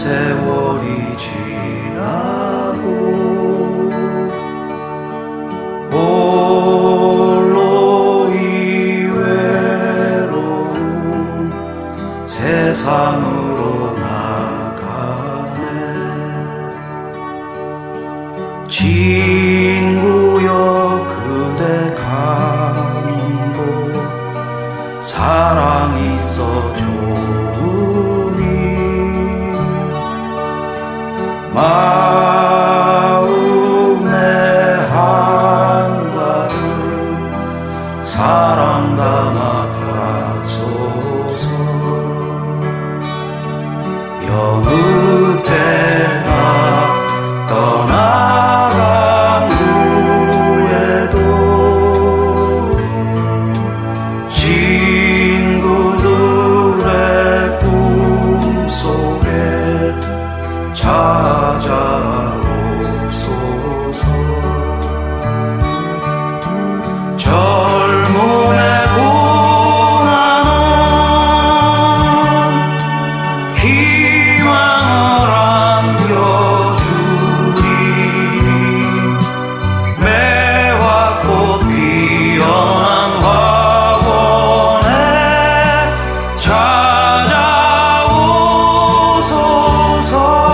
세월이 지나고 홀로 이 외로운 세상으로 나가네. 친구여 그대 가는 곳 사랑 있어 좋으니 마음의 한가를 사랑 담아 가소서. 여느 때나 떠나간 후에도 친구들의 꿈속에 찾아오소서. 젊음의 고난은 희망을 안겨주리. 매화 꽃 피어난 화원에 찾아오소서.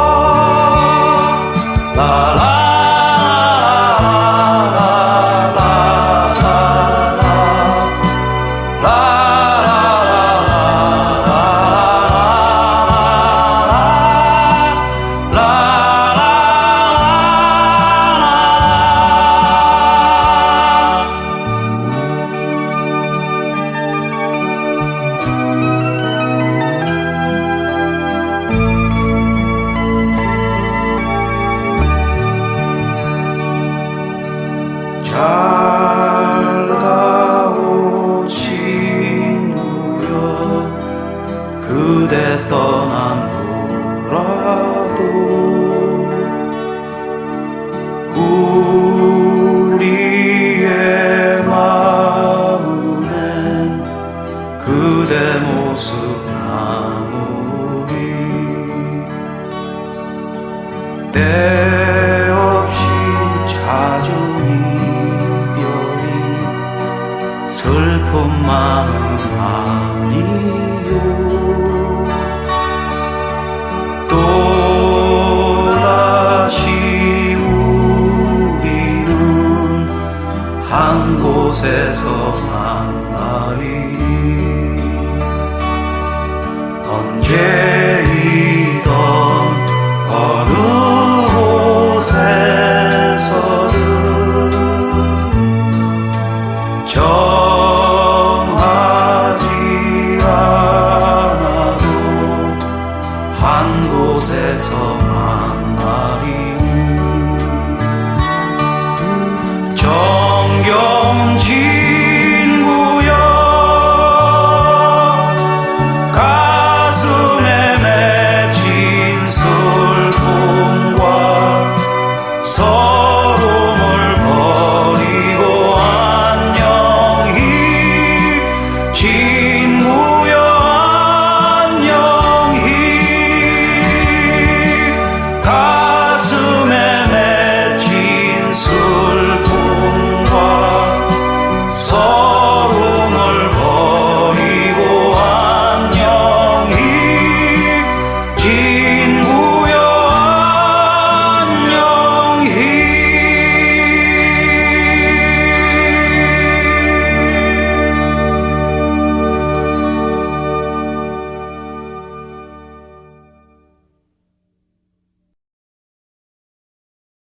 잘 가오 친구여 그대 떠난 후라도 우리의 마음엔 그대 모습 남으리. 때없이 찾은 이별이 슬픔만은 아니요. 또다시 우리는 한 곳에서 만나리.